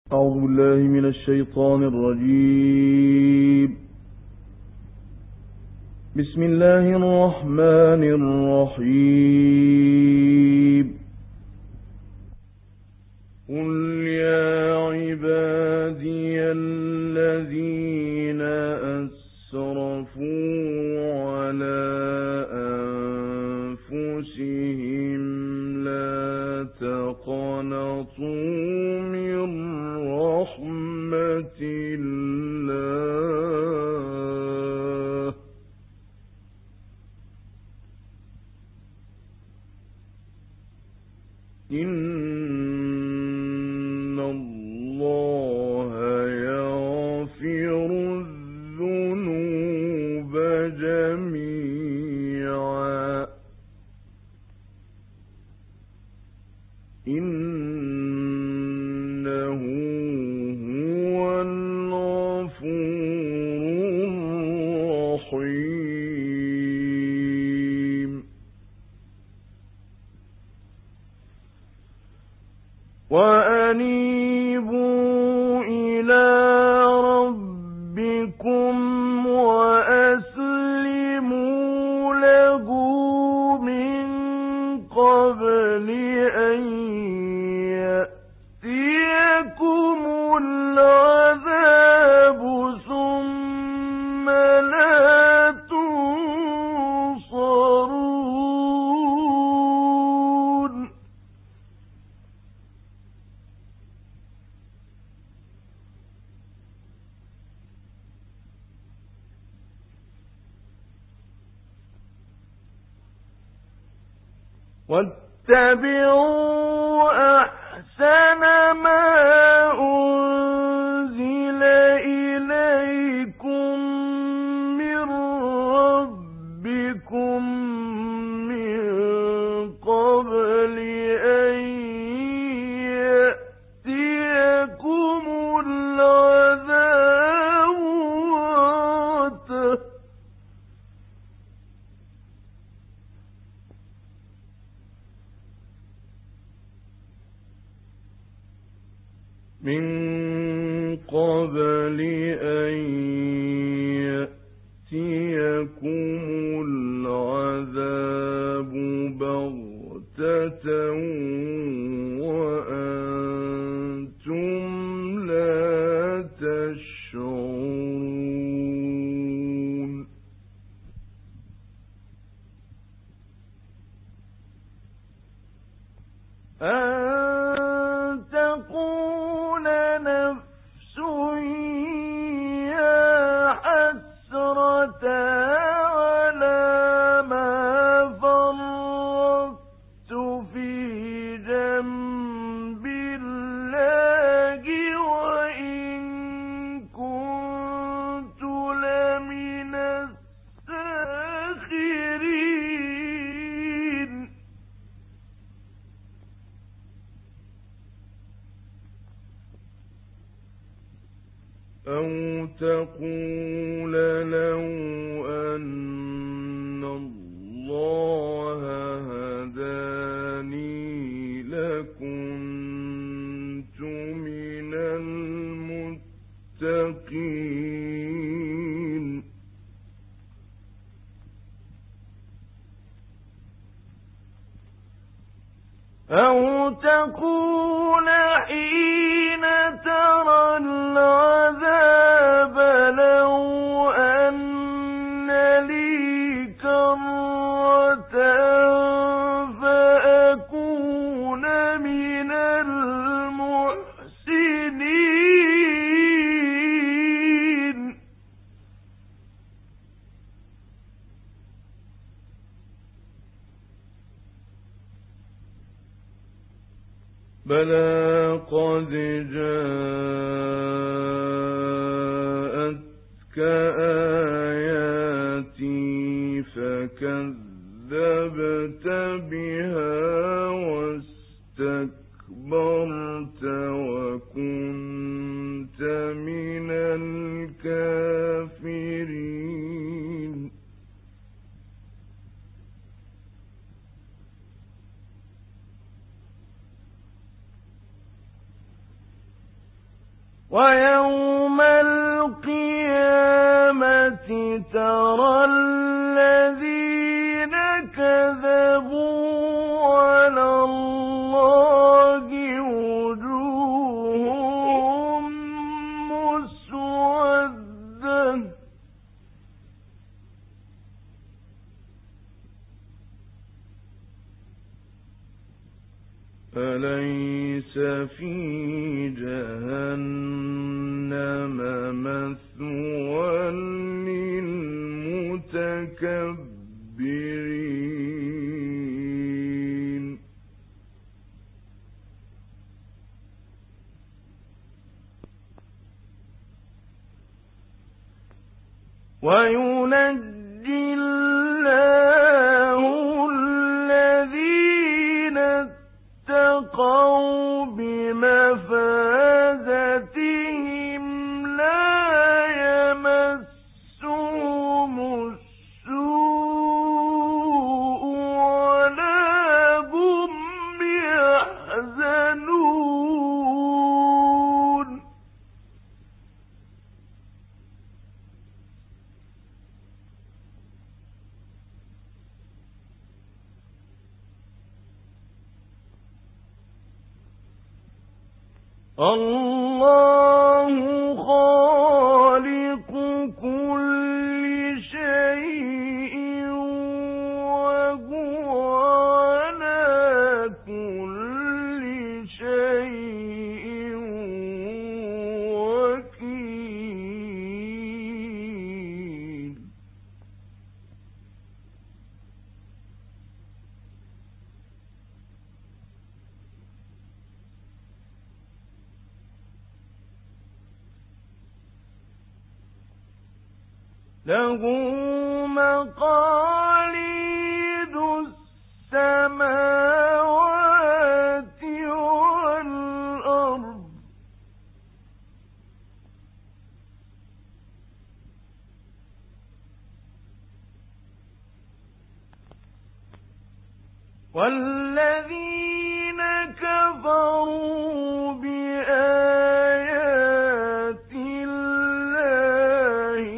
أعوذ بالله من الشيطان الرجيم. بسم الله الرحمن الرحيم. قل يا عبادي الذين أسرفوا على أنفسهم لا تقنطوا من رحمة الله إن الله يغفر الذنوب جميعا إنه هو الغفور الرحيم. وأنيبوا إلى ربكم وأسلموا له من قبل أن يأتيكم العذاب ثم لا تنصرون. واتبعوا أحسن ما أنزل إليكم من ربكم من قبل أن يأتيكم العذاب بغتة من قبل أن يأتيكم العذاب بغتة وأنتم لا تشعرون. أن تقول نفس يا حسرة على ما فرطت في جنب الله وإن كنت لمن الساخرين. أو تقول لو أن الله هداني لكنت من المتقين. أو تقول حين ترى العذاب لو أن لي كرة فأكون من المحسنين. بلى قد جاءتك آياتي فكذبت بها واستكبرت وكنت من الكافرين. ويوم القيامة ترى الذين كذبوا على الله وجوههم مسودة أليس في جهنم مثوى للمتكبرين وينجي الله الذين اتقوا بمفازتهم لا يمسهم السوء ولا هم يحزنون الله خالق كل شيء وهو على كل شيء وكيل له مقاليد السماوات والأرض والذين كفروا بآيات الله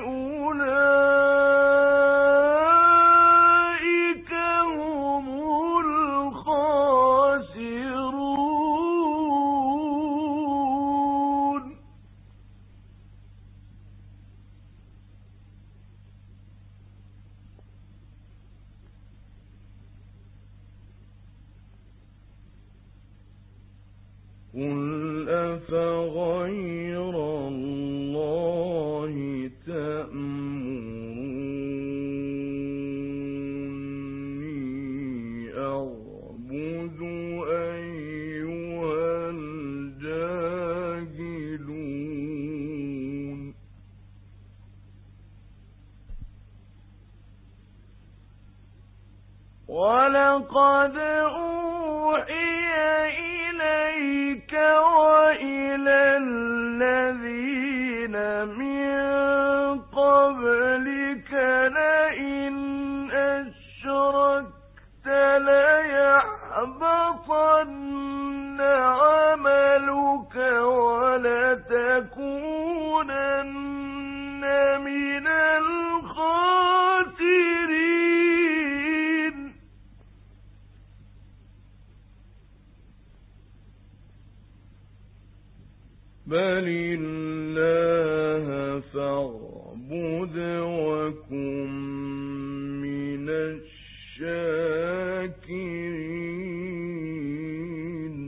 أولئك هم الخاسرون قل أفغير الله تأمروني أعبد أيها الجاهلون ولقد أوحي إليك وإلى الذين من قبلك لئن أشركت ليحبطن عملك ولتكونن من الخاسرين بل الله فاعبد وكن من الشاكرين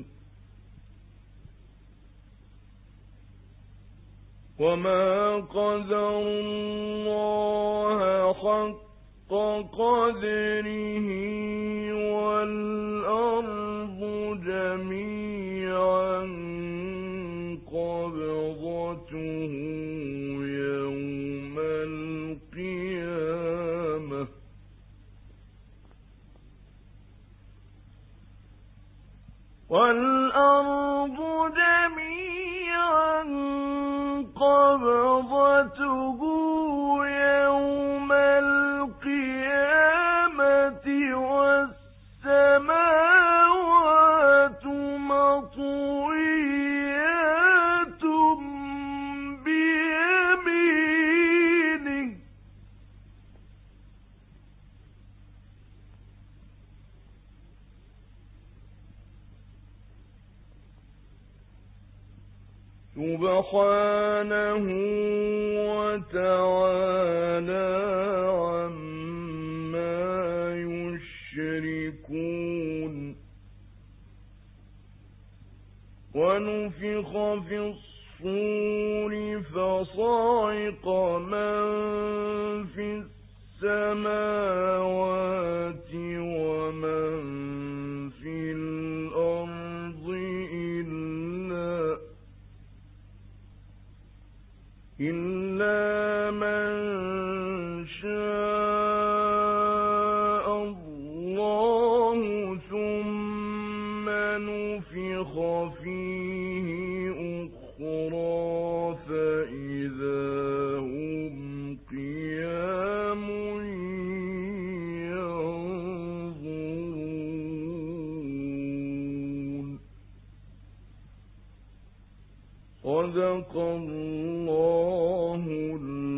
وما قدروا الله حق قدره والأرض جميعا قبضته يوم القيامة والأرض جميعا قبضته يوم القيامة والسماوات مطويات سبحانه وتعالى عما يشركون. ونفخ في الصور فصعق من في السماوات ومن في الأرض إلا من شاء الله ثم نفخ فيه أخرى فإذا هم قيام ينظرون. صدق الله